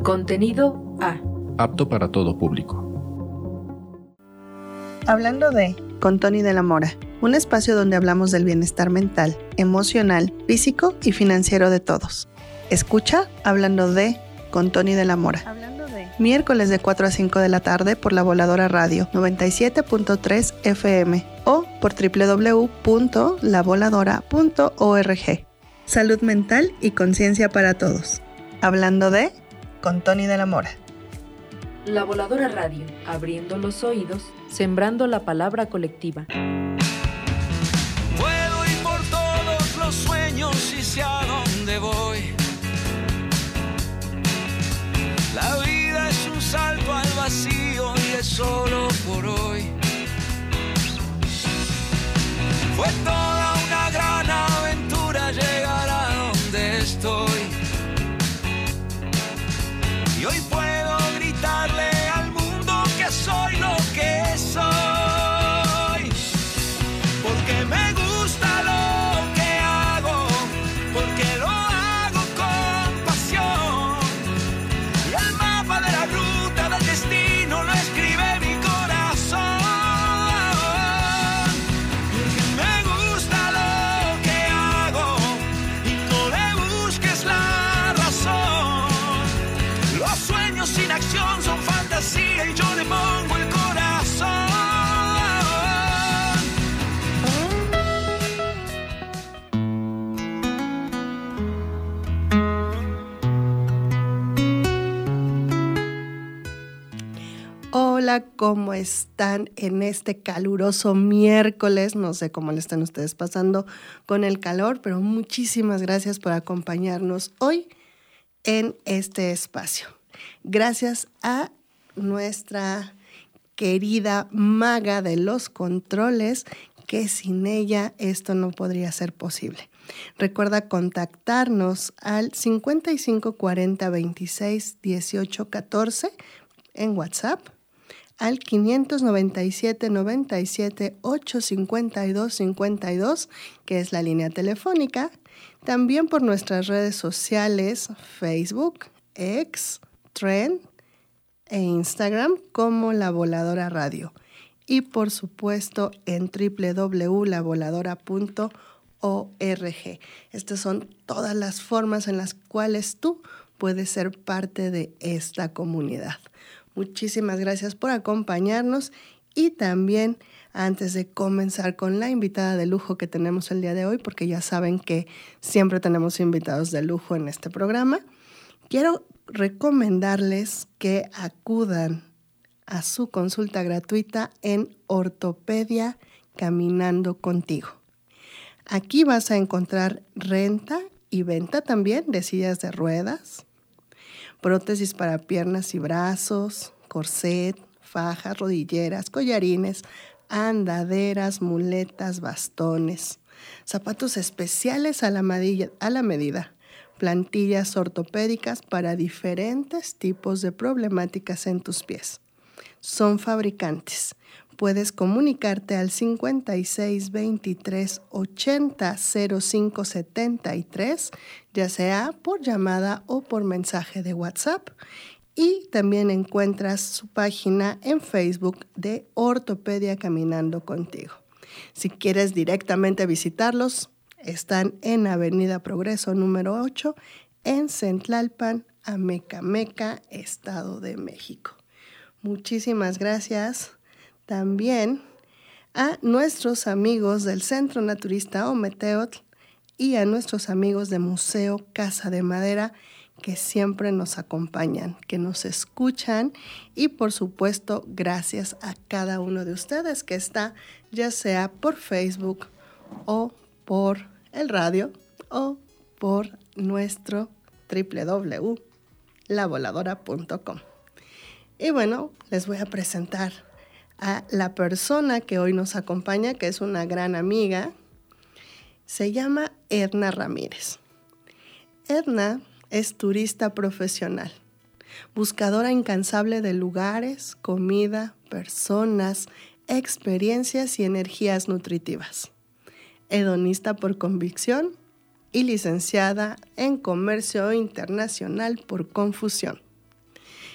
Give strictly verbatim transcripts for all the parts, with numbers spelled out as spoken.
Contenido A. Apto para todo público. Hablando de con Tony de la Mora, un espacio donde hablamos del bienestar mental, emocional, físico y financiero de todos. Escucha Hablando de con Tony de la Mora. Hablando de miércoles de cuatro a cinco de la tarde por La Voladora Radio noventa y siete punto tres F M o por doble u doble u doble u punto la voladora punto org. Salud mental y conciencia para todos. Hablando de con Tony de la Mora. La Voladora Radio, abriendo los oídos, sembrando la palabra colectiva. Puedo ir por todos los sueños y sé a dónde voy. La vida es un salto al vacío y es solo por hoy. Fue toda una gran aventura llegar a donde estoy. Y hoy puedo gritarle al mundo que soy lo que soy. Porque me gusta lo que hago, porque lo hago con pasión. Y el mapa de la ruta del destino lo escribe mi corazón. Porque me gusta lo que hago y no le busques la razón. Los sueños sin acción son fantasía y yo le pongo el corazón. Hola, ¿cómo están en este caluroso miércoles? No sé cómo le están ustedes pasando con el calor, pero muchísimas gracias por acompañarnos hoy en este espacio. Gracias a nuestra querida maga de los controles, que sin ella esto no podría ser posible. Recuerda contactarnos al cincuenta y cinco cuarenta veintiséis dieciocho catorce en WhatsApp, al quinientos noventa y siete noventa y siete ochocientos cincuenta y dos cincuenta y dos, que es la línea telefónica. También por nuestras redes sociales, Facebook, X, Trend e Instagram como La Voladora Radio. Y por supuesto en doble u doble u doble u punto la voladora punto org. Estas son todas las formas en las cuales tú puedes ser parte de esta comunidad. Muchísimas gracias por acompañarnos y también antes de comenzar con la invitada de lujo que tenemos el día de hoy, porque ya saben que siempre tenemos invitados de lujo en este programa, quiero recomendarles que acudan a su consulta gratuita en Ortopedia Caminando Contigo. Aquí vas a encontrar renta y venta también de sillas de ruedas, prótesis para piernas y brazos, corset, fajas, rodilleras, collarines, andaderas, muletas, bastones, zapatos especiales a la medida, a la medida, plantillas ortopédicas para diferentes tipos de problemáticas en tus pies. Son fabricantes. Puedes comunicarte al cincuenta y seis veintitrés ochenta cero cinco setenta y tres, ya sea por llamada o por mensaje de WhatsApp. Y también encuentras su página en Facebook de Ortopedia Caminando Contigo. Si quieres directamente visitarlos, están en Avenida Progreso número ocho, en Centlalpan, Amecameca, Estado de México. Muchísimas gracias también a nuestros amigos del Centro Naturista Ometeotl y a nuestros amigos de Museo Casa de Madera, que siempre nos acompañan, que nos escuchan, y por supuesto gracias a cada uno de ustedes que está ya sea por Facebook o por el radio o por nuestro doble u doble u doble u punto la voladora punto com. Y bueno, les voy a presentar a la persona que hoy nos acompaña, que es una gran amiga. Se llama Edna Ramírez. Edna es turista profesional, buscadora incansable de lugares, comida, personas, experiencias y energías nutritivas. Hedonista por convicción y licenciada en Comercio Internacional por Confusión.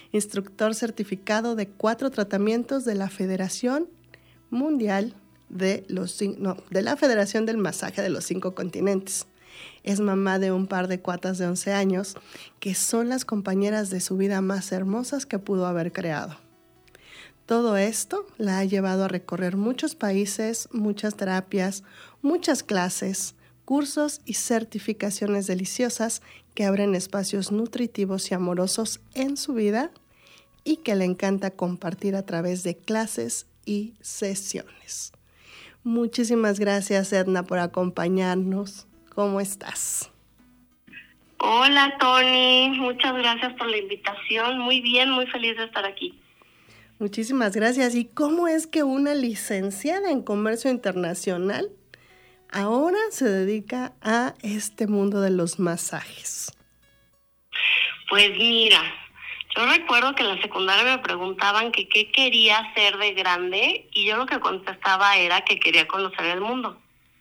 instructor certificado de cuatro tratamientos de la Federación Mundial de los no, de la Federación del Masaje de los Cinco Continentes. Es mamá de un par de cuatas de once años que son las compañeras de su vida más hermosas que pudo haber creado. Todo esto la ha llevado a recorrer muchos países, muchas terapias, muchas clases, cursos y certificaciones deliciosas que abren espacios nutritivos y amorosos en su vida y que le encanta compartir a través de clases y sesiones. Muchísimas gracias, Edna, por acompañarnos. ¿Cómo estás? Hola, Tony. Muchas gracias por la invitación. Muy bien, muy feliz de estar aquí. Muchísimas gracias. ¿Y cómo es que una licenciada en Comercio Internacional ahora se dedica a este mundo de los masajes? Pues mira, yo recuerdo que en la secundaria me preguntaban que qué quería hacer de grande y yo lo que contestaba era que quería conocer el mundo.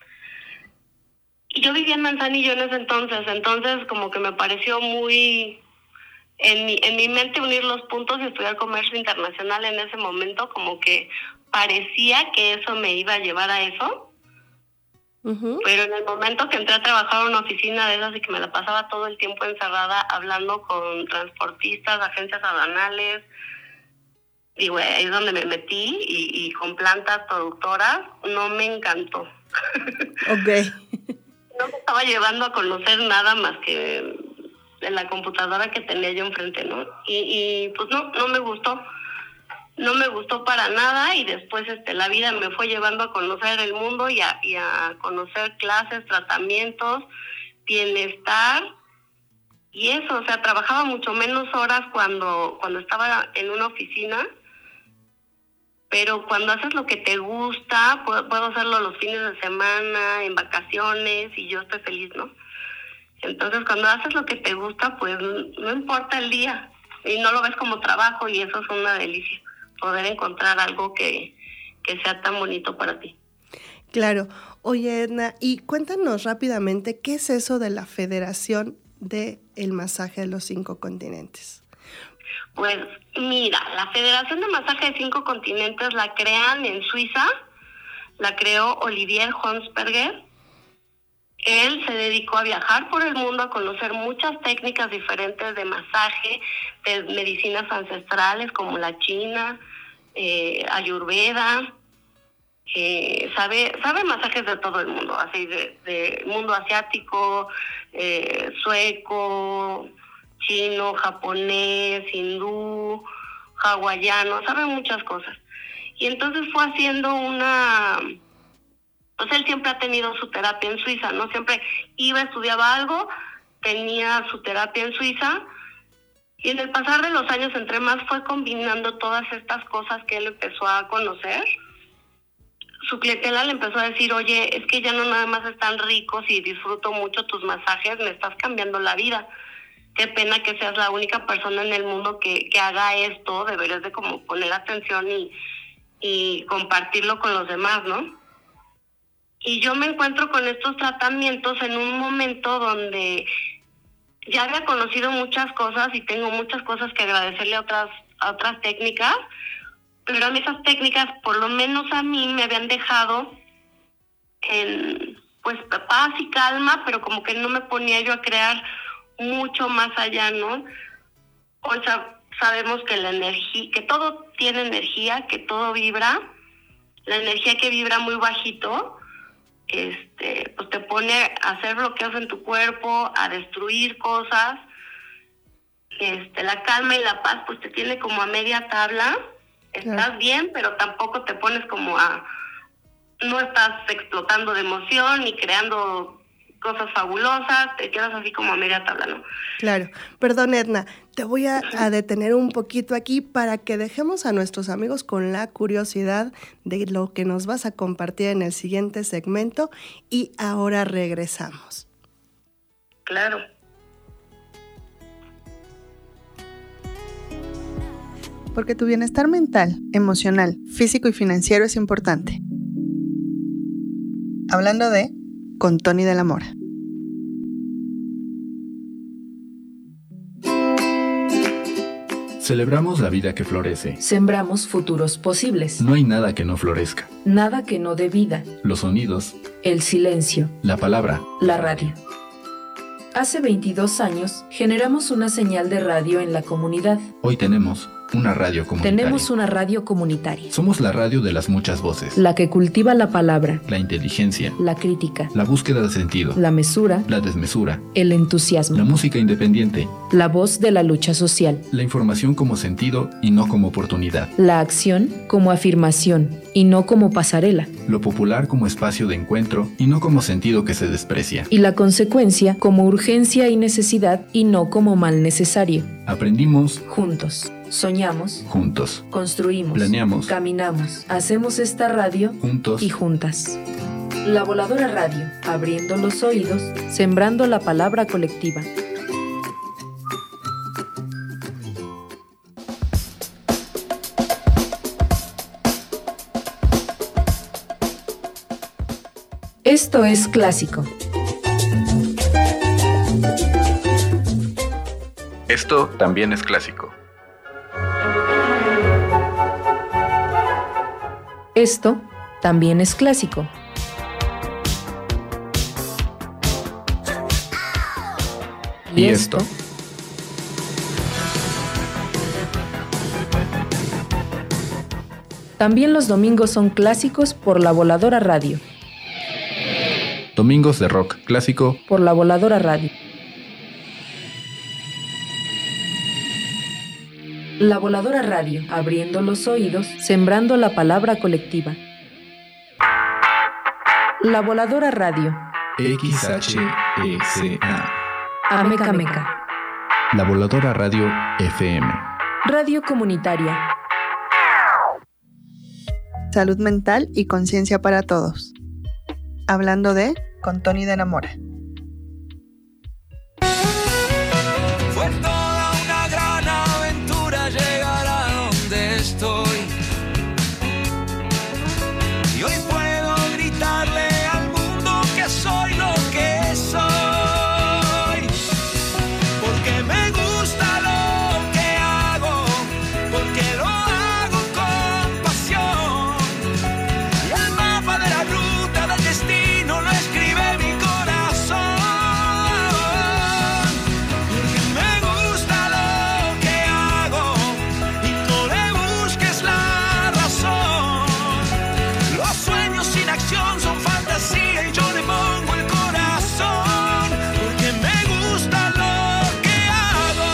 Y yo vivía en Manzanillo en ese entonces, entonces como que me pareció muy... En mi, en mi mente unir los puntos y estudiar comercio internacional en ese momento, como que parecía que eso me iba a llevar a eso. Uh-huh. Pero en el momento que entré a trabajar en una oficina de esas y que me la pasaba todo el tiempo encerrada hablando con transportistas, agencias aduanales, digo, ahí es donde me metí y, y con plantas productoras, no me encantó. Ok. No me estaba llevando a conocer nada más que de la computadora que tenía yo enfrente, ¿no? Y, y pues no, no me gustó. No me gustó para nada y después este la vida me fue llevando a conocer el mundo y a, y a conocer clases, tratamientos, bienestar y eso, o sea, trabajaba mucho menos horas cuando, cuando estaba en una oficina, pero cuando haces lo que te gusta, puedo, puedo hacerlo los fines de semana, en vacaciones y yo estoy feliz, ¿no? Entonces, cuando haces lo que te gusta, pues no importa el día y no lo ves como trabajo y eso es una delicia, poder encontrar algo que, que sea tan bonito para ti. Claro. Oye, Edna, y cuéntanos rápidamente, ¿qué es eso de la Federación del Masaje de los Cinco Continentes? Pues mira, la Federación de Masaje de Cinco Continentes la crean en Suiza, la creó Olivier Honsberger. Él se dedicó a viajar por el mundo, a conocer muchas técnicas diferentes de masaje, de medicinas ancestrales como la china, eh, ayurveda, eh, sabe sabe masajes de todo el mundo, así de, de mundo asiático, eh, sueco, chino, japonés, hindú, hawaiano, sabe muchas cosas. Y entonces fue haciendo una... Pues él siempre ha tenido su terapia en Suiza, ¿no? Siempre iba, estudiaba algo, tenía su terapia en Suiza, y en el pasar de los años, entre más fue combinando todas estas cosas que él empezó a conocer, su clientela le empezó a decir, oye, es que ya no nada más están ricos y disfruto mucho tus masajes, me estás cambiando la vida. Qué pena que seas la única persona en el mundo que, que haga esto, deberías de como poner atención y, y compartirlo con los demás, ¿no? Y yo me encuentro con estos tratamientos en un momento donde ya había conocido muchas cosas y tengo muchas cosas que agradecerle a otras, a otras técnicas, pero a mí esas técnicas, por lo menos a mí, me habían dejado en pues paz y calma, pero como que no me ponía yo a crear mucho más allá, ¿no? O sea, sabemos que la energía, que todo tiene energía, que todo vibra, la energía que vibra muy bajito, este, pues te pone a hacer bloqueos en tu cuerpo, a destruir cosas. Este, la calma y la paz pues te tiene como a media tabla. Estás claro. bien, pero tampoco te pones como a... No estás explotando de emoción ni creando cosas fabulosas, te quedas así como a media tabla, ¿no? Claro. Perdón, Edna, te voy a, a detener un poquito aquí para que dejemos a nuestros amigos con la curiosidad de lo que nos vas a compartir en el siguiente segmento y ahora regresamos. Claro. Porque tu bienestar mental, emocional, físico y financiero es importante. Hablando de con Tony de la Mora. Celebramos la vida que florece. Sembramos futuros posibles. No hay nada que no florezca. Nada que no dé vida. Los sonidos, El silencio. la palabra. La radio. Hace veintidós años generamos una señal de radio en la comunidad. Hoy tenemos una radio comunitaria. Tenemos una radio comunitaria. Somos la radio de las muchas voces. La que cultiva la palabra, La inteligencia, la crítica, la búsqueda de sentido, la mesura, la desmesura, el la entusiasmo, música independiente, la voz de la lucha social, la información como sentido y no como oportunidad, la acción como afirmación y no como pasarela, lo popular como espacio de encuentro y no como sentido que se desprecia. y la consecuencia como urgencia y necesidad y no como mal necesario. Aprendimos Juntos, soñamos, juntos, construimos, planeamos, caminamos, hacemos esta radio juntos. y juntas. La Voladora Radio, abriendo los oídos, sembrando la palabra colectiva. Esto es clásico. Esto también es clásico. Esto también es clásico. Y esto. También los domingos son clásicos por La Voladora Radio. Domingos de rock clásico. Por La Voladora Radio. La Voladora Radio, abriendo los oídos, sembrando la palabra colectiva. La Voladora Radio. X H E C A. Ameca Meca. La Voladora Radio F M. Radio comunitaria. Salud mental y conciencia para todos. Hablando de con Tony de Namora. Fue toda una gran aventura llegar a donde estoy. Y hoy puedo gritarle al mundo que soy lo que soy. Porque me gusta lo que hago, porque lo hago con pasión. Y el mapa de la ruta del destino lo escribe mi corazón. Porque me gusta lo que hago y no le busques la razón. Los sueños sin acción son fantasía y yo le pongo el corazón. Porque me gusta lo que hago.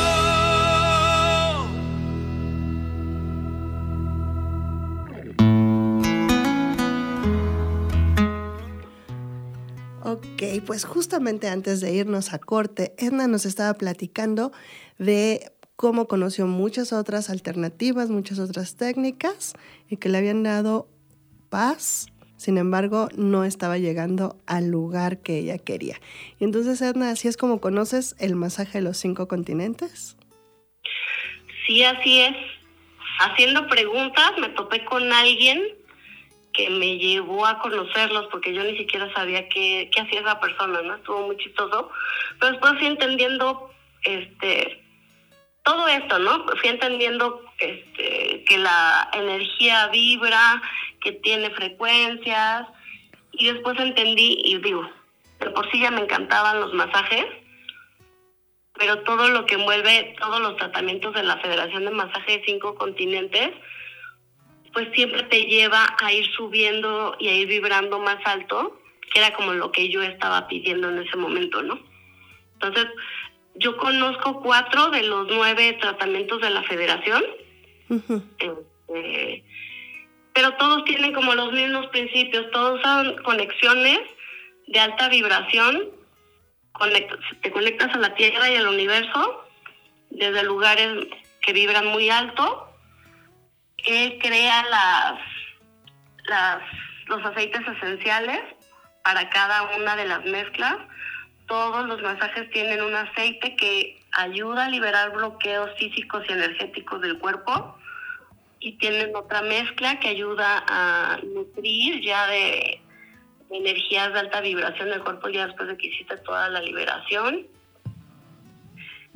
Ok, pues justamente antes de irnos a corte, Edna nos estaba platicando de cómo conoció muchas otras alternativas, muchas otras técnicas y que le habían dado paz. Sin embargo, no estaba llegando al lugar que ella quería. Y entonces, Edna, ¿así es como conoces el masaje de los cinco continentes? Sí, así es. Haciendo preguntas me topé con alguien que me llevó a conocerlos porque yo ni siquiera sabía qué, qué hacía esa persona, ¿no? Estuvo muy chistoso. Pero después fui entendiendo este todo esto, ¿no? Fui entendiendo este, que la energía vibra, que tiene frecuencias, y después entendí, y digo, de por sí ya me encantaban los masajes, pero todo lo que envuelve todos los tratamientos de la Federación de Masaje de Cinco Continentes, pues siempre te lleva a ir subiendo y a ir vibrando más alto, que era como lo que yo estaba pidiendo en ese momento, ¿no? Entonces, yo conozco cuatro de los nueve tratamientos de la Federación, Uh-huh. este, pero todos tienen como los mismos principios, todos son conexiones de alta vibración, conect- te conectas a la Tierra y al universo desde lugares que vibran muy alto, que crea las, las, los aceites esenciales para cada una de las mezclas. Todos los masajes tienen un aceite que ayuda a liberar bloqueos físicos y energéticos del cuerpo, y tienen otra mezcla que ayuda a nutrir ya de, de energías de alta vibración del cuerpo ya después de que hiciste toda la liberación.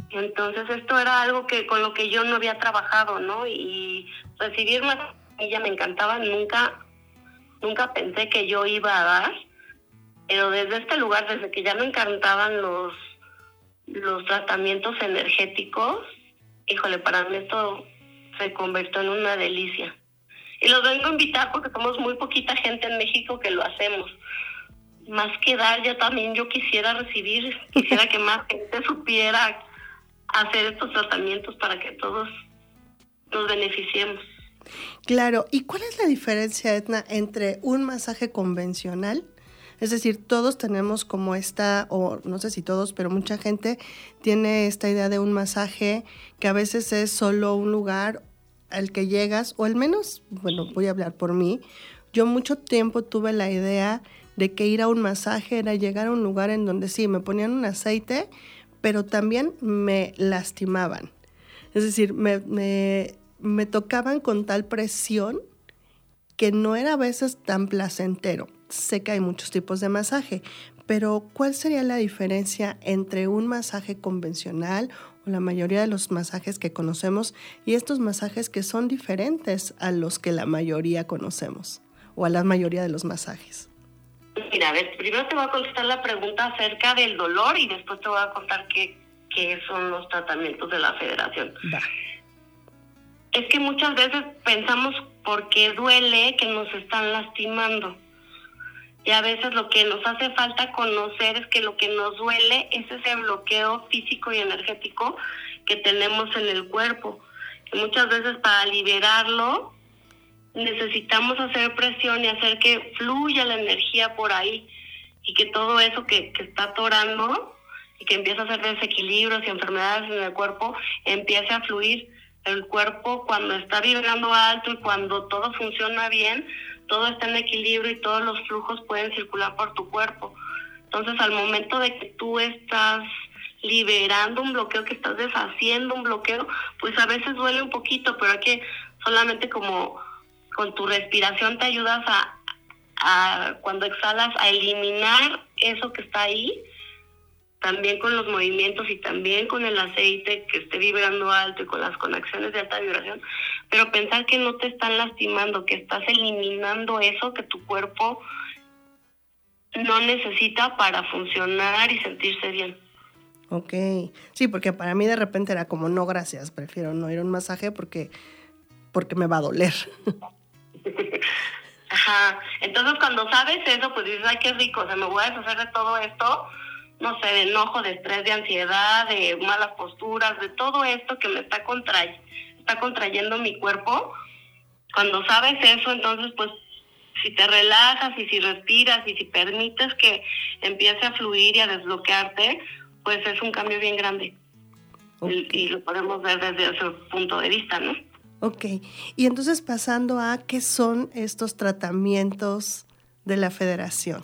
Entonces esto era algo que con lo que yo no había trabajado, ¿no? Y recibir masilla me encantaba, nunca, nunca pensé que yo iba a dar, pero desde este lugar, desde que ya me encantaban los, los tratamientos energéticos, híjole, para mí esto se convirtió en una delicia. Y los vengo a invitar porque somos muy poquita gente en México que lo hacemos. Más que dar, ya también yo quisiera recibir, quisiera que más gente supiera hacer estos tratamientos para que todos nos beneficiemos. Claro, ¿y cuál es la diferencia, Edna, entre un masaje convencional? Es decir, todos tenemos como esta, o no sé si todos, pero mucha gente tiene esta idea de un masaje que a veces es solo un lugar al que llegas, o al menos, bueno, voy a hablar por mí, yo mucho tiempo tuve la idea de que ir a un masaje era llegar a un lugar en donde sí, me ponían un aceite, pero también me lastimaban. Es decir, me, me, me tocaban con tal presión que no era a veces tan placentero. Sé que hay muchos tipos de masaje, pero ¿cuál sería la diferencia entre un masaje convencional o la mayoría de los masajes que conocemos y estos masajes que son diferentes a los que la mayoría conocemos o a la mayoría de los masajes? Mira, a ver, primero te voy a contestar la pregunta acerca del dolor y después te voy a contar qué, qué son los tratamientos de la Federación. Va. Es que muchas veces pensamos porque duele que nos están lastimando. Y a veces lo que nos hace falta conocer es que lo que nos duele es ese bloqueo físico y energético que tenemos en el cuerpo. Que muchas veces para liberarlo necesitamos hacer presión y hacer que fluya la energía por ahí y que todo eso que, que está atorando y que empieza a hacer desequilibrios y enfermedades en el cuerpo empiece a fluir. El cuerpo cuando está vibrando alto y cuando todo funciona bien, todo está en equilibrio y todos los flujos pueden circular por tu cuerpo. Entonces, al momento de que tú estás liberando un bloqueo, que estás deshaciendo un bloqueo, pues a veces duele un poquito, pero hay que solamente como con tu respiración te ayudas a, a cuando exhalas, a eliminar eso que está ahí, también con los movimientos y también con el aceite que esté vibrando alto y con las conexiones de alta vibración, pero pensar que no te están lastimando, que estás eliminando eso que tu cuerpo no necesita para funcionar y sentirse bien. Ok, sí, porque para mí de repente era como, no, gracias, prefiero no ir a un masaje porque, porque me va a doler. Ajá, entonces cuando sabes eso, pues dices, ay, qué rico, o sea, me voy a deshacer de todo esto, no sé, de enojo, de estrés, de ansiedad, de malas posturas, de todo esto que me está contray- está contrayendo mi cuerpo. Cuando sabes eso, entonces pues si te relajas y si respiras y si permites que empiece a fluir y a desbloquearte, pues es un cambio bien grande. Okay. Y, y lo podemos ver desde ese punto de vista, ¿no? Ok, y entonces pasando a qué son estos tratamientos de la Federación.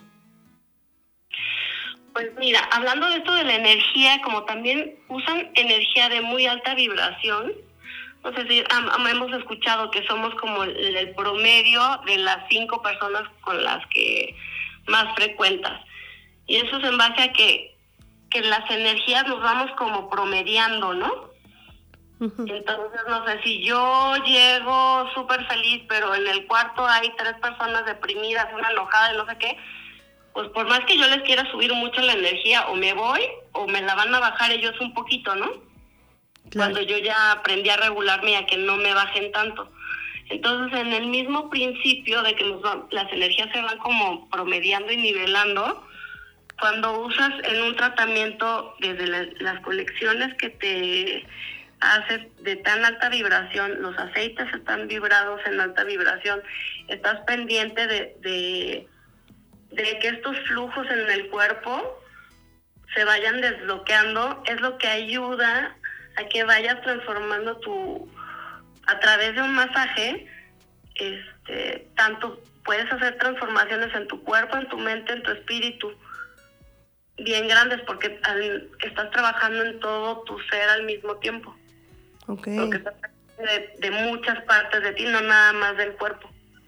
Pues mira, hablando de esto de la energía, como también usan energía de muy alta vibración, no sé si um, hemos escuchado que somos como el, el promedio de las cinco personas con las que más frecuentas. Y eso es en base a que, que las energías nos vamos como promediando, ¿no? Uh-huh. Entonces, no sé, si yo llego súper feliz, pero en el cuarto hay tres personas deprimidas, una enojada y no sé qué, pues por más que yo les quiera subir mucho la energía, o me voy, o me la van a bajar ellos un poquito, ¿no? Claro. Cuando yo ya aprendí a regularme y a que no me bajen tanto. Entonces, en el mismo principio de que nos va, las energías se van como promediando y nivelando, cuando usas en un tratamiento desde la, las conexiones que te haces de tan alta vibración, los aceites están vibrados en alta vibración, estás pendiente de, de, de que estos flujos en el cuerpo se vayan desbloqueando, es lo que ayuda a que vayas transformando tu, a través de un masaje, este, tanto puedes hacer transformaciones en tu cuerpo, en tu mente, en tu espíritu, bien grandes, porque al, estás trabajando en todo tu ser al mismo tiempo. Okay. Porque estás de, de muchas partes de ti, no nada más del cuerpo.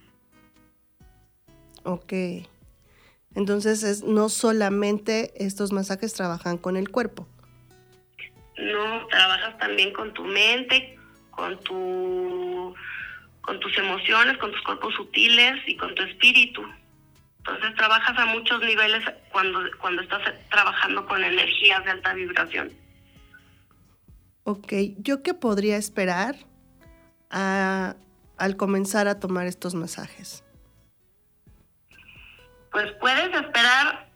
Ok. Entonces, es, no solamente estos masajes trabajan con el cuerpo. ¿no? Trabajas también con tu mente, con tu con tus emociones, con tus cuerpos sutiles y con tu espíritu. Entonces trabajas a muchos niveles cuando, cuando estás trabajando con energías de alta vibración. Ok, ¿yo qué podría esperar a, al comenzar a tomar estos masajes? Pues puedes esperar,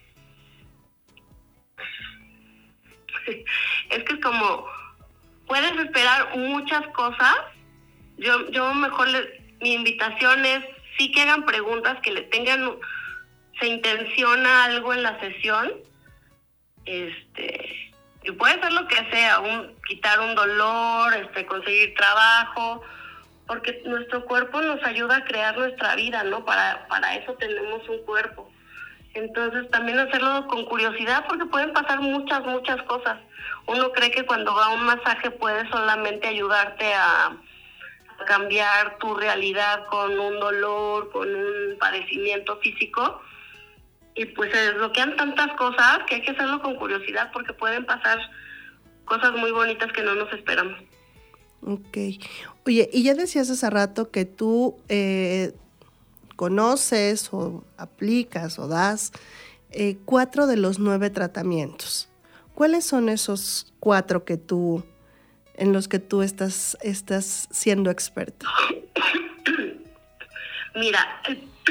es que es como, puedes esperar muchas cosas. Yo, yo mejor, le, mi invitación es sí que hagan preguntas, que le tengan, se intenciona algo en la sesión, este, y puede ser lo que sea, un, quitar un dolor, este, conseguir trabajo, porque nuestro cuerpo nos ayuda a crear nuestra vida, ¿no? Para, para eso tenemos un cuerpo. Entonces también hacerlo con curiosidad, porque pueden pasar muchas, muchas cosas. Uno cree que cuando va a un masaje puede solamente ayudarte a cambiar tu realidad con un dolor, con un padecimiento físico, y pues se desbloquean tantas cosas que hay que hacerlo con curiosidad, porque pueden pasar cosas muy bonitas que no nos esperamos. Ok. Oye, y ya decías hace rato que tú eh, conoces o aplicas o das eh, cuatro de los nueve tratamientos. ¿Cuáles son esos cuatro que tú en los que tú estás, estás siendo experta? Mira,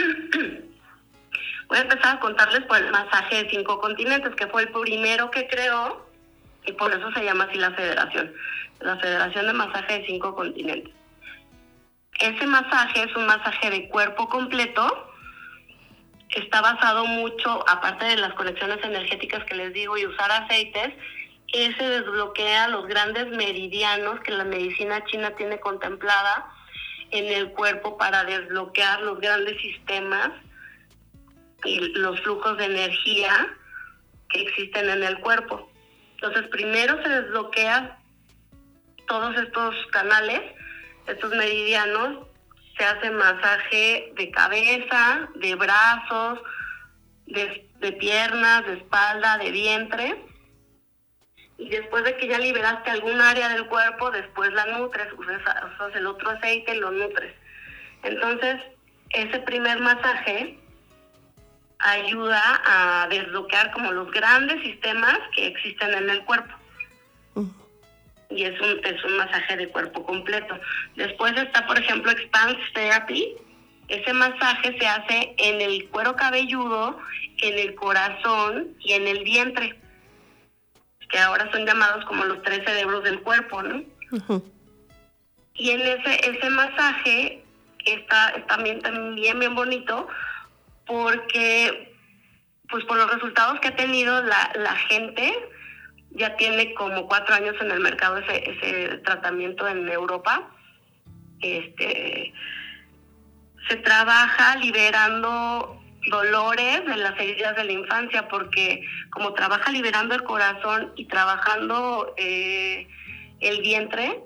voy a empezar a contarles por el masaje de cinco continentes, que fue el primero que creó, y por eso se llama así la federación, la Federación de Masaje de Cinco Continentes. Ese masaje es un masaje de cuerpo completo, está basado mucho, aparte de las conexiones energéticas que les digo y usar aceites, ese desbloquea los grandes meridianos que la medicina china tiene contemplada en el cuerpo para desbloquear los grandes sistemas y los flujos de energía que existen en el cuerpo. Entonces, primero se desbloquea todos estos canales, estos meridianos, se hace masaje de cabeza, de brazos, de, de piernas, de espalda, de vientre. Y después de que ya liberaste algún área del cuerpo, después la nutres, usas, usas el otro aceite y lo nutres. Entonces, ese primer masaje ayuda a desbloquear como los grandes sistemas que existen en el cuerpo. Uh. Y es un, es un masaje de cuerpo completo. Después está, por ejemplo, Expanse Therapy. Ese masaje se hace en el cuero cabelludo, en el corazón y en el vientre, que ahora son llamados como los tres cerebros del cuerpo, ¿no? Uh-huh. Y en ese ese masaje está, está también, también bien bonito, porque pues por los resultados que ha tenido la, la gente, ya tiene como cuatro años en el mercado ese, ese tratamiento en Europa. Este se trabaja liberando dolores de las heridas de la infancia, porque como trabaja liberando el corazón y trabajando eh, el vientre,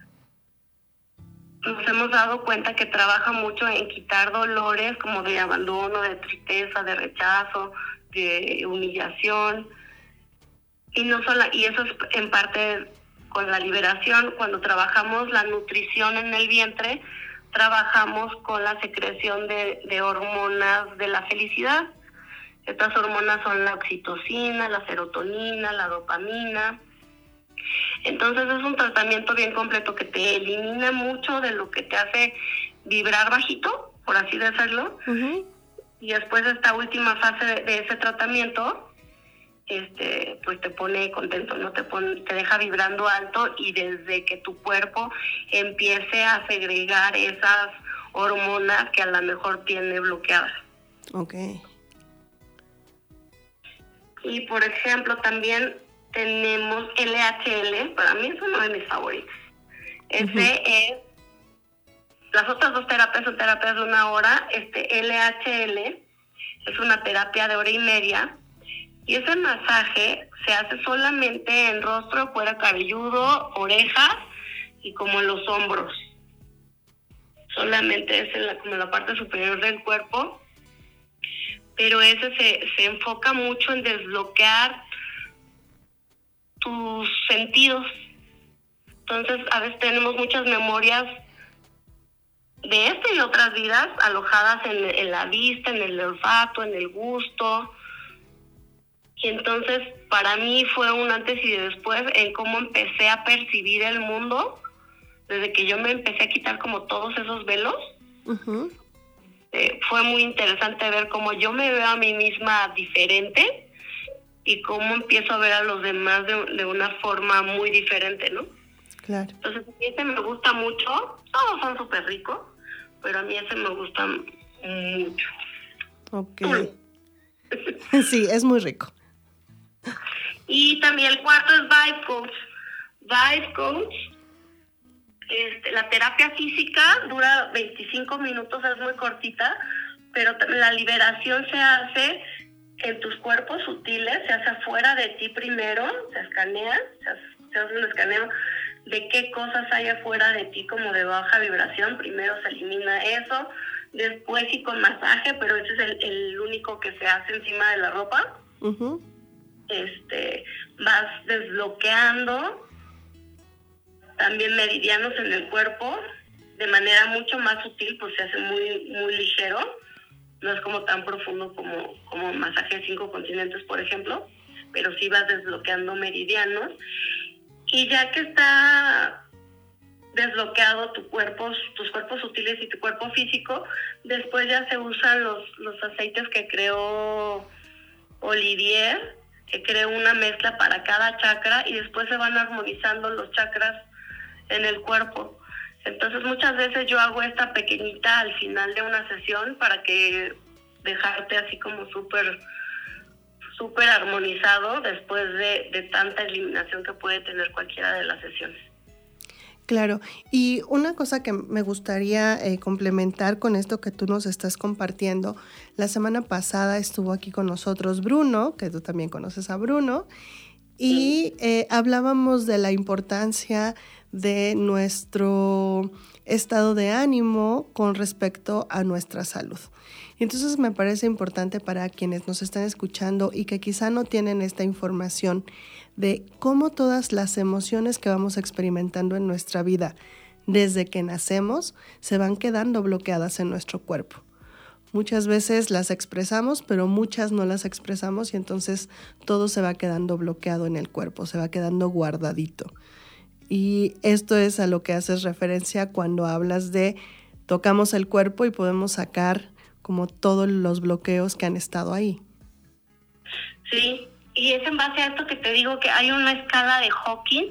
nos hemos dado cuenta que trabaja mucho en quitar dolores como de abandono, de tristeza, de rechazo, de humillación, y no solo, y eso es en parte con la liberación. Cuando trabajamos la nutrición en el vientre, trabajamos con la secreción de, de hormonas de la felicidad. Estas hormonas son la oxitocina, la serotonina, la dopamina. Entonces es un tratamiento bien completo que te elimina mucho de lo que te hace vibrar bajito, por así decirlo. Uh-huh. Y después de esta última fase de, de ese tratamiento, este pues te pone contento, no te pone, te deja vibrando alto, y desde que tu cuerpo empiece a segregar esas hormonas que a lo mejor tiene bloqueadas. Okay. Y por ejemplo también tenemos L H L, para mí es uno de mis favoritos. Ese uh-huh. es, las otras dos terapias son terapias de una hora, este L H L es una terapia de hora y media. Y ese masaje se hace solamente en rostro, cuero cabelludo, orejas y como los hombros. Solamente es en la, como la parte superior del cuerpo. Pero ese se, se enfoca mucho en desbloquear tus tus sentidos. Entonces, a veces tenemos muchas memorias de esta y de otras vidas alojadas en, en la vista, en el olfato, en el gusto. Y entonces, para mí fue un antes y después en cómo empecé a percibir el mundo, desde que yo me empecé a quitar como todos esos velos. Uh-huh. Eh, fue muy interesante ver cómo yo me veo a mí misma diferente y cómo empiezo a ver a los demás de, de una forma muy diferente, ¿no? Claro. Entonces, a mí ese me gusta mucho. Todos son súper ricos, pero a mí ese me gusta mucho. Ok. Sí, es muy rico. Y también el cuarto es Vibe Coach. Vibe Coach, este, la terapia física dura veinticinco minutos, es muy cortita, pero la liberación se hace en tus cuerpos sutiles, se hace afuera de ti primero, se escanea, se hace, se hace un escaneo de qué cosas hay afuera de ti como de baja vibración. Primero se elimina eso, después sí con masaje, pero ese es el, el único que se hace encima de la ropa. Uh-huh. Este, vas desbloqueando también meridianos en el cuerpo de manera mucho más sutil, pues se hace muy muy ligero, no es como tan profundo como, como masaje de cinco continentes, por ejemplo, pero sí vas desbloqueando meridianos. Y ya que está desbloqueado tu cuerpo, tus cuerpos sutiles y tu cuerpo físico, después ya se usan los, los aceites que creó Olivier, que creó una mezcla para cada chakra, y después se van armonizando los chakras en el cuerpo. Entonces muchas veces yo hago esta pequeñita al final de una sesión para que dejarte así como súper súper armonizado después de, de tanta eliminación que puede tener cualquiera de las sesiones. Claro, y una cosa que me gustaría eh, complementar con esto que tú nos estás compartiendo, la semana pasada estuvo aquí con nosotros Bruno, que tú también conoces a Bruno, y eh, hablábamos de la importancia de nuestro estado de ánimo con respecto a nuestra salud. Y entonces me parece importante para quienes nos están escuchando y que quizá no tienen esta información de cómo todas las emociones que vamos experimentando en nuestra vida desde que nacemos se van quedando bloqueadas en nuestro cuerpo. Muchas veces las expresamos, pero muchas no las expresamos y entonces todo se va quedando bloqueado en el cuerpo, se va quedando guardadito. Y esto es a lo que haces referencia cuando hablas de tocamos el cuerpo y podemos sacar como todos los bloqueos que han estado ahí. Sí, y es en base a esto que te digo que hay una escala de Hawkins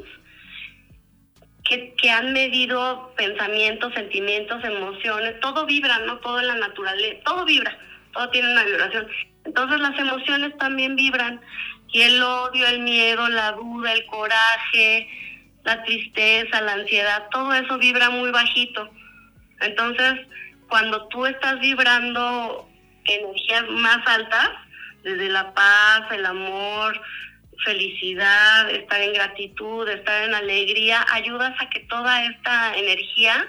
que, que han medido pensamientos, sentimientos, emociones, todo vibra, ¿no? Todo en la naturaleza, todo vibra, todo tiene una vibración. Entonces las emociones también vibran, y el odio, el miedo, la duda, el coraje, la tristeza, la ansiedad, todo eso vibra muy bajito. Entonces, cuando tú estás vibrando energías más altas, desde la paz, el amor, felicidad, estar en gratitud, estar en alegría, ayudas a que toda esta energía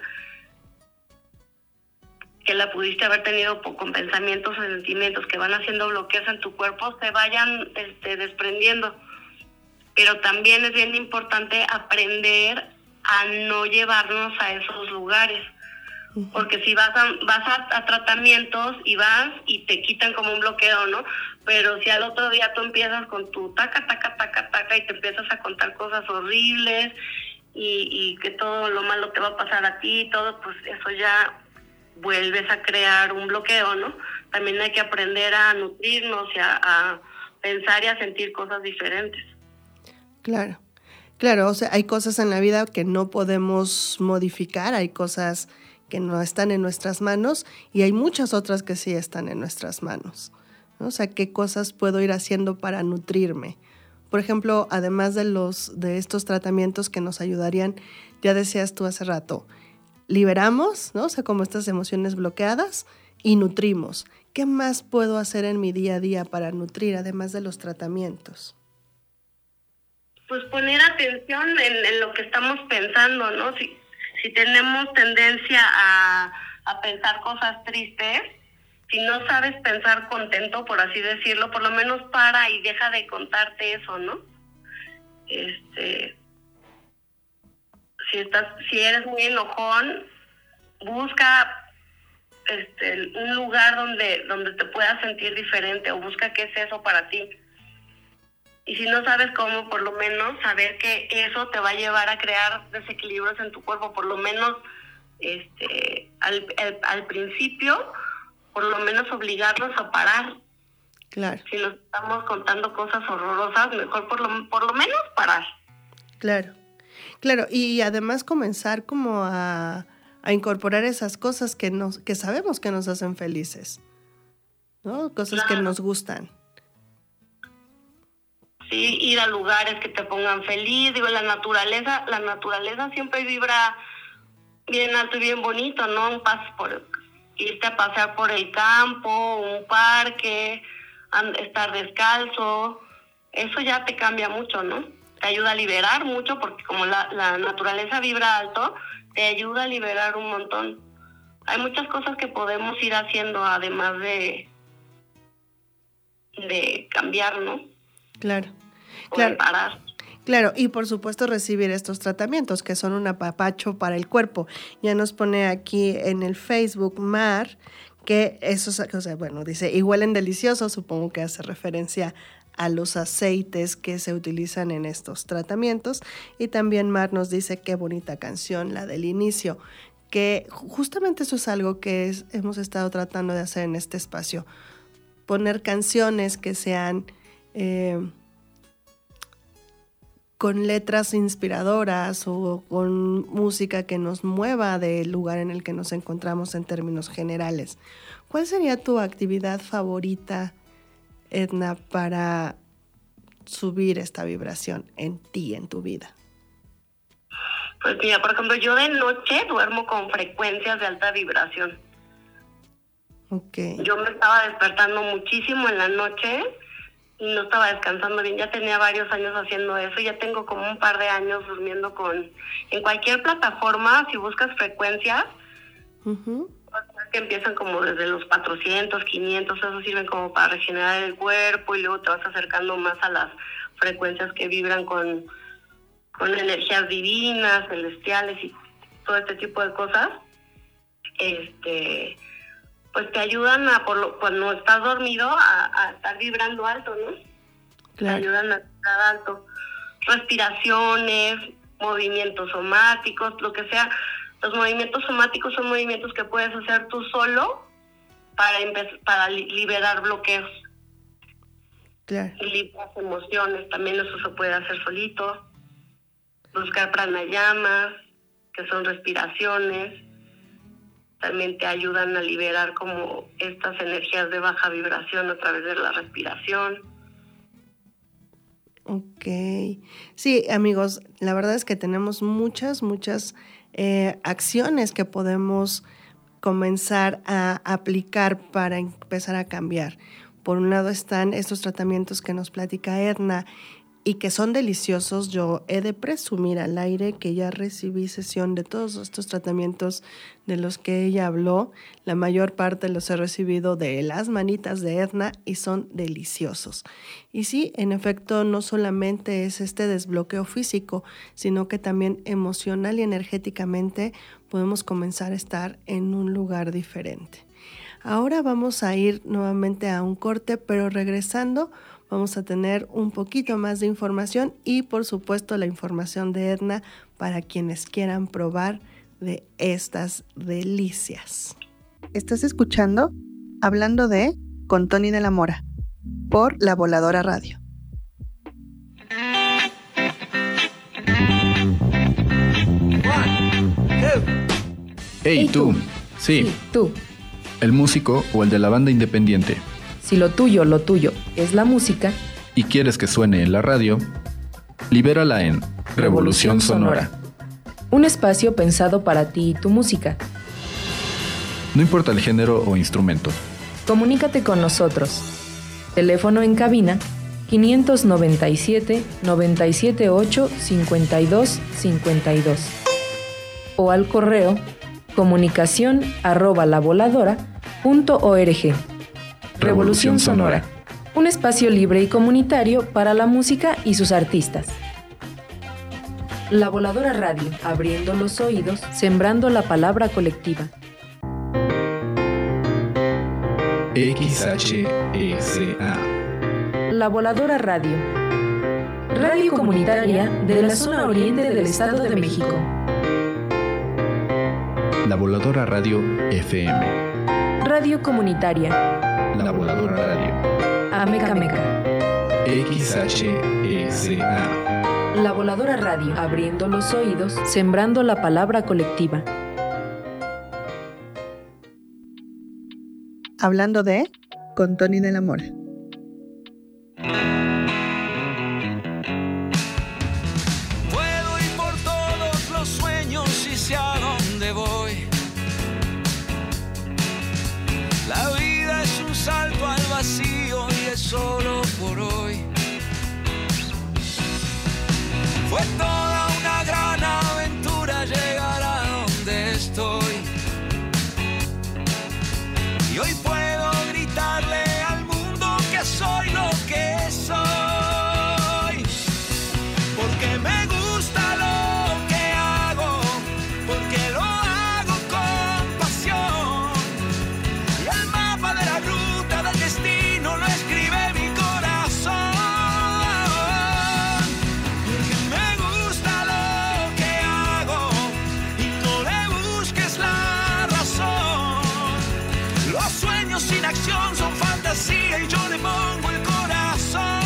que la pudiste haber tenido con pensamientos o sentimientos que van haciendo bloqueos en tu cuerpo se vayan este, desprendiendo. Pero también es bien importante aprender a no llevarnos a esos lugares. Porque si vas a vas a, a tratamientos y vas y te quitan como un bloqueo, ¿no? Pero si al otro día tú empiezas con tu taca, taca, taca, taca y te empiezas a contar cosas horribles y, y que todo lo malo te va a pasar a ti y todo, pues eso ya vuelves a crear un bloqueo, ¿no? También hay que aprender a nutrirnos y a, a pensar y a sentir cosas diferentes. Claro, claro, o sea, hay cosas en la vida que no podemos modificar, hay cosas que no están en nuestras manos y hay muchas otras que sí están en nuestras manos, ¿no? O sea, ¿qué cosas puedo ir haciendo para nutrirme? Por ejemplo, además de los de estos tratamientos que nos ayudarían, ya decías tú hace rato, liberamos, ¿no? O sea, como estas emociones bloqueadas y nutrimos. ¿Qué más puedo hacer en mi día a día para nutrir, además de los tratamientos? Pues poner atención en, en lo que estamos pensando, ¿no? Si, si tenemos tendencia a, a pensar cosas tristes, si no sabes pensar contento, por así decirlo, por lo menos para y deja de contarte eso, ¿no? Este, si estás, si eres muy enojón, busca este un lugar donde, donde te puedas sentir diferente, o busca qué es eso para ti. Y si no sabes cómo, por lo menos saber que eso te va a llevar a crear desequilibrios en tu cuerpo, por lo menos este al, al, al principio, por lo menos obligarnos a parar. Claro. Si nos estamos contando cosas horrorosas, mejor por lo, por lo menos parar. Claro, claro, y además comenzar como a, a incorporar esas cosas que nos, que sabemos que nos hacen felices, ¿no? Cosas Claro. que nos gustan. Sí, ir a lugares que te pongan feliz. Digo, la naturaleza, la naturaleza siempre vibra bien alto y bien bonito, ¿no? Un paso por irte a pasear por el campo, un parque, and, estar descalzo, eso ya te cambia mucho, ¿no? Te ayuda a liberar mucho, porque como la, la naturaleza vibra alto, te ayuda a liberar un montón. Hay muchas cosas que podemos ir haciendo además de de cambiar, ¿no? Claro, O claro. de parar. Claro, y por supuesto recibir estos tratamientos que son un apapacho para el cuerpo. Ya nos pone aquí en el Facebook Mar que esos, o sea, bueno, dice, y huelen deliciosos, supongo que hace referencia a los aceites que se utilizan en estos tratamientos. Y también Mar nos dice qué bonita canción, la del inicio, que justamente eso es algo que es, hemos estado tratando de hacer en este espacio, poner canciones que sean eh, con letras inspiradoras o con música que nos mueva del lugar en el que nos encontramos en términos generales. ¿Cuál sería tu actividad favorita, Edna, para subir esta vibración en ti, en tu vida? Pues mira, por ejemplo, yo de noche duermo con frecuencias de alta vibración. Okay. Yo me estaba despertando muchísimo en la noche y no estaba descansando bien. Ya tenía varios años haciendo eso. Ya tengo como un par de años durmiendo con... En cualquier plataforma, si buscas frecuencias, Uh-huh. que empiezan como desde los cuatrocientos, quinientos, eso sirven como para regenerar el cuerpo, y luego te vas acercando más a las frecuencias que vibran con, con energías divinas, celestiales y todo este tipo de cosas. Este... pues te ayudan a, por lo, cuando estás dormido, a, a estar vibrando alto, ¿no? Claro. Te ayudan a estar alto. Respiraciones, movimientos somáticos, lo que sea. Los movimientos somáticos son movimientos que puedes hacer tú solo para, empe- para li- liberar bloqueos. Claro. Y liberar emociones, también eso se puede hacer solito. Buscar pranayamas, que son respiraciones. También te ayudan a liberar como estas energías de baja vibración a través de la respiración. Ok. Sí, amigos, la verdad es que tenemos muchas, muchas eh, acciones que podemos comenzar a aplicar para empezar a cambiar. Por un lado están estos tratamientos que nos platica Edna y que son deliciosos. Yo he de presumir al aire que ya recibí sesión de todos estos tratamientos de los que ella habló. La mayor parte los he recibido de las manitas de Edna y son deliciosos. Y sí, en efecto, no solamente es este desbloqueo físico, sino que también emocional y energéticamente podemos comenzar a estar en un lugar diferente. Ahora vamos a ir nuevamente a un corte, pero regresando vamos a tener un poquito más de información y, por supuesto, la información de Edna para quienes quieran probar de estas delicias. Estás escuchando Hablando de con Tony de la Mora por La Voladora Radio. Hey tú, sí, Sí, tú. el músico o el de la banda independiente, Si lo tuyo, lo tuyo es la música, y quieres que suene en la radio, libérala en Revolución Sonora. un espacio pensado para ti y tu música. No importa el género o instrumento. Comunícate con nosotros. Teléfono en cabina quinientos noventa y siete, noventa y siete ocho, cincuenta y dos cincuenta y dos o al correo comunicación arroba lavoladora punto org. Revolución Sonora, un espacio libre y comunitario para la música y sus artistas. La Voladora Radio, abriendo los oídos, sembrando la palabra colectiva. X H S A. La Voladora Radio. Radio comunitaria de la zona oriente del Estado de México. La Voladora Radio F M. Radio comunitaria. La Voladora Radio. Ameca Meca. X H S A. La Voladora Radio, abriendo los oídos, sembrando la palabra colectiva. Hablando de, con Tony de la Mora. Puedo ir por todos los sueños y sé a dónde voy. La vida es un salto al vacío y es solo por hoy. Fue toda una gran aventura llegar a donde estoy. Y hoy puedo gritarle al mundo que soy lo que soy. Porque me gusta lo que hago, porque lo hago con pasión. Y el mapa de la ruta del destino lo escribe mi corazón. Porque me gusta lo que hago y no le busques la razón. Los sueños sin acción son fantasía y yo le pongo el corazón.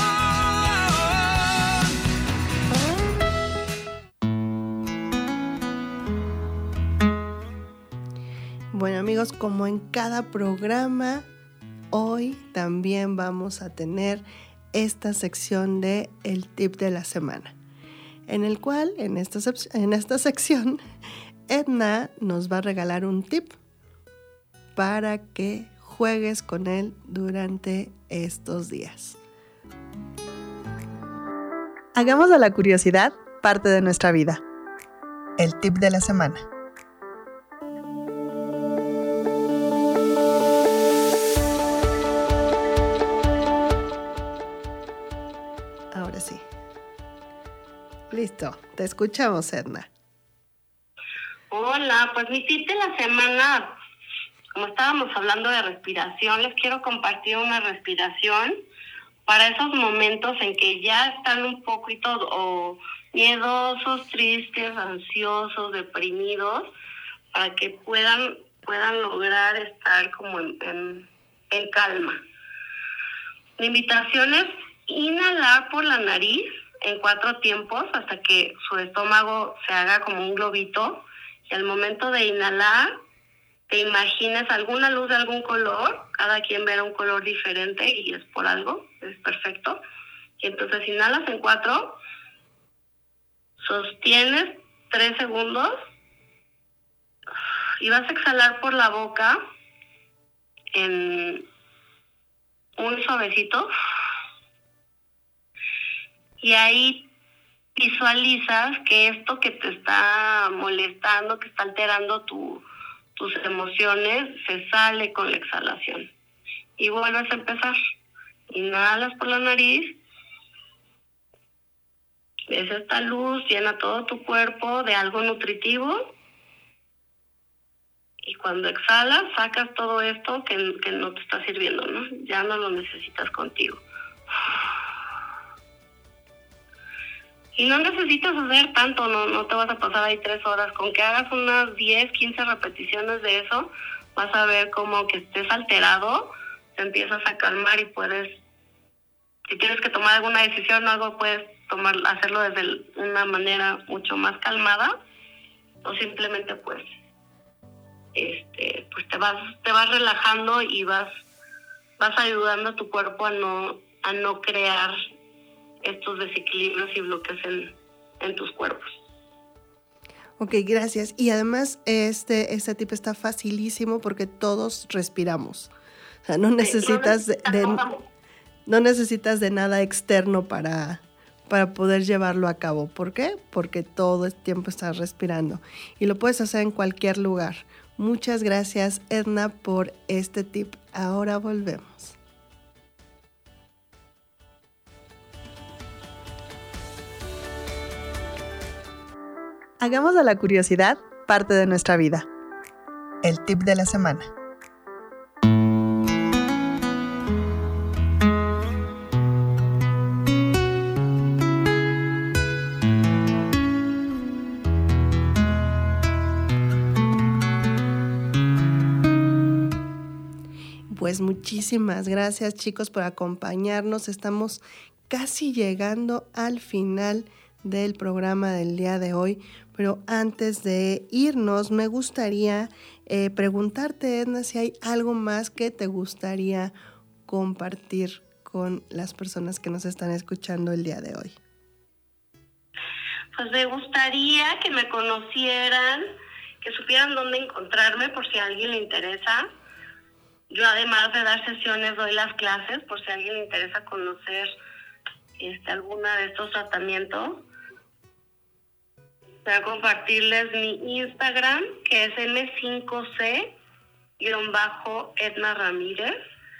Bueno amigos, como en cada programa, hoy también vamos a tener esta sección de el tip de la semana, en el cual, en esta, en esta sección, Edna nos va a regalar un tip para que juegues con él durante estos días. Hagamos de la curiosidad parte de nuestra vida. El tip de la semana. Ahora sí. Listo, te escuchamos, Edna. Hola, pues mi tip de la semana, como estábamos hablando de respiración, les quiero compartir una respiración para esos momentos en que ya están un poquito o miedosos, tristes, ansiosos, deprimidos, para que puedan, puedan lograr estar como en, en, en calma. Mi invitación es inhalar por la nariz en cuatro tiempos hasta que su estómago se haga como un globito, y al momento de inhalar te imagines alguna luz de algún color. Cada quien verá un color diferente y es por algo, es perfecto. Y entonces inhalas en cuatro, sostienes tres segundos y vas a exhalar por la boca en un suavecito. Y ahí visualizas que esto que te está molestando, que está alterando tu, tus emociones, se sale con la exhalación. Y vuelves a empezar. Inhalas por la nariz. Ves esta luz, llena todo tu cuerpo de algo nutritivo. Y cuando exhalas, sacas todo esto que, que no te está sirviendo, ¿no? Ya no lo necesitas contigo. Y no necesitas hacer tanto, no, no te vas a pasar ahí tres horas. Con que hagas unas diez, quince repeticiones de eso, vas a ver como que estés alterado, te empiezas a calmar y puedes, si tienes que tomar alguna decisión o algo, puedes tomar, hacerlo desde una manera mucho más calmada, o simplemente pues, este, pues te vas, te vas relajando y vas, vas ayudando a tu cuerpo a no, a no crear estos desequilibrios y bloques en, en tus cuerpos. Ok, gracias. Y además este, este tip está facilísimo porque todos respiramos. O sea, no necesitas de, de, no necesitas de nada externo para, para poder llevarlo a cabo. ¿Por qué? Porque todo el tiempo estás respirando. Y lo puedes hacer en cualquier lugar. Muchas gracias, Edna, por este tip. Ahora volvemos. Hagamos de la curiosidad parte de nuestra vida. El tip de la semana. Pues muchísimas gracias, chicos, por acompañarnos. Estamos casi llegando al final del programa del día de hoy, pero antes de irnos me gustaría eh, preguntarte, Edna, si hay algo más que te gustaría compartir con las personas que nos están escuchando el día de hoy. Pues me gustaría que me conocieran, que supieran dónde encontrarme por si a alguien le interesa. Yo, además de dar sesiones, doy las clases por si a alguien le interesa conocer este, alguna de estos tratamientos. Voy a compartirles mi Instagram, que es eme cinco ce Edna Ramírez.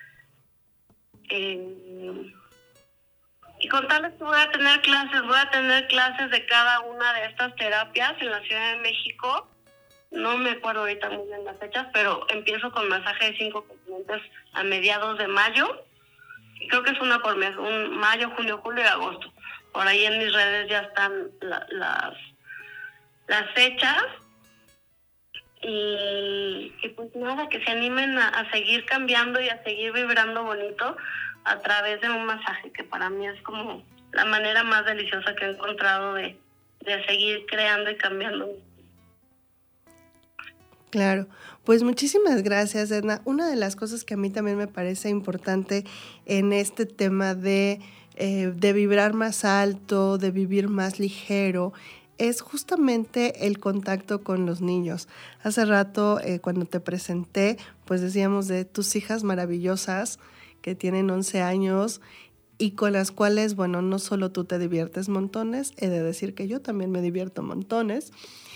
Eh, y contarles que voy a tener clases, voy a tener clases de cada una de estas terapias en la Ciudad de México. No me acuerdo ahorita muy bien las fechas, pero empiezo con masaje de cinco continentes a mediados de mayo. Y creo que es una por mes, un mayo, junio, julio y agosto. Por ahí en mis redes ya están la, las, las fechas. Y, y pues nada, que se animen a, a seguir cambiando y a seguir vibrando bonito a través de un masaje, que para mí es como la manera más deliciosa que he encontrado de, de seguir creando y cambiando. Claro, pues muchísimas gracias, Edna. Una de las cosas que a mí también me parece importante en este tema de, eh, de vibrar más alto, de vivir más ligero, es justamente el contacto con los niños. Hace rato, eh, cuando te presenté, pues decíamos de tus hijas maravillosas que tienen once años y con las cuales, bueno, no solo tú te diviertes montones, he de decir que yo también me divierto montones.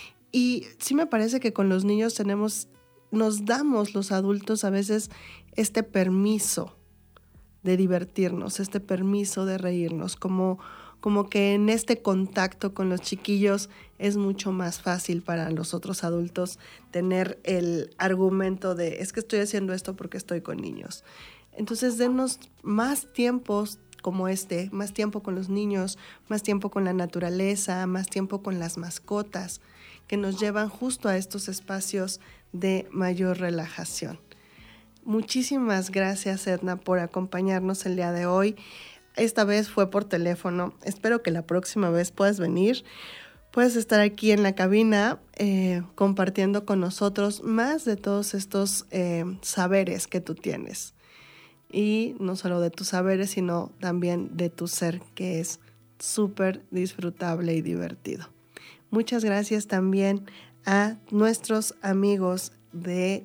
Y sí me parece que con los niños tenemos, nos damos los adultos a veces este permiso de divertirnos, este permiso de reírnos, como, como que en este contacto con los chiquillos es mucho más fácil para los otros adultos tener el argumento de es que estoy haciendo esto porque estoy con niños. Entonces, denos más tiempos como este, más tiempo con los niños, más tiempo con la naturaleza, más tiempo con las mascotas, que nos llevan justo a estos espacios de mayor relajación. Muchísimas gracias, Edna, por acompañarnos el día de hoy. Esta vez fue por teléfono. Espero que la próxima vez puedas venir. Puedes estar aquí en la cabina eh, compartiendo con nosotros más de todos estos eh, saberes que tú tienes. Y no solo de tus saberes, sino también de tu ser, que es súper disfrutable y divertido. Muchas gracias también a nuestros amigos del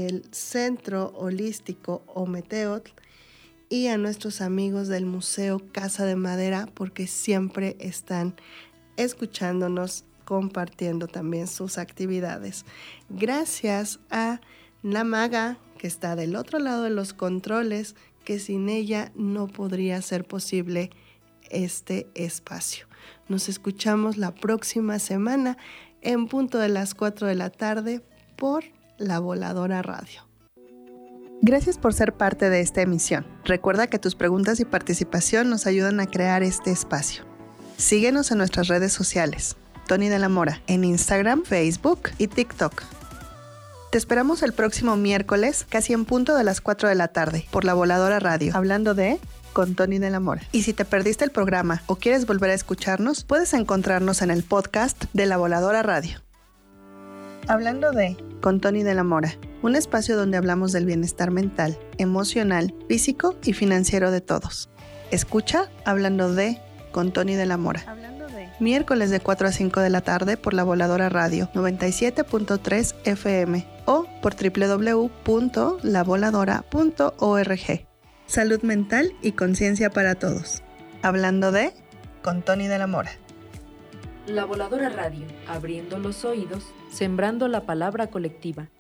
Centro Holístico Ometeotl y a nuestros amigos del Museo Casa de Madera, porque siempre están escuchándonos, compartiendo también sus actividades. Gracias a la maga que está del otro lado de los controles, que sin ella no podría ser posible este espacio. Nos escuchamos la próxima semana en punto de las cuatro de la tarde por La Voladora Radio. Gracias por ser parte de esta emisión. Recuerda que tus preguntas y participación nos ayudan a crear este espacio. Síguenos en nuestras redes sociales. Tony de la Mora, en Instagram, Facebook y TikTok. Te esperamos el próximo miércoles, casi en punto de las cuatro de la tarde, por La Voladora Radio, hablando de con Tony de la Mora. Y si te perdiste el programa o quieres volver a escucharnos, puedes encontrarnos en el podcast de La Voladora Radio. Hablando de con Tony de la Mora, un espacio donde hablamos del bienestar mental, emocional, físico y financiero de todos. Escucha Hablando de con Tony de la Mora. Hablando de miércoles de cuatro a cinco de la tarde por La Voladora Radio noventa y siete punto tres F M o por doble u doble u doble u punto la voladora punto org. Salud mental y conciencia para todos. Hablando de con Tony de la Mora. La Voladora Radio, abriendo los oídos, sembrando la palabra colectiva.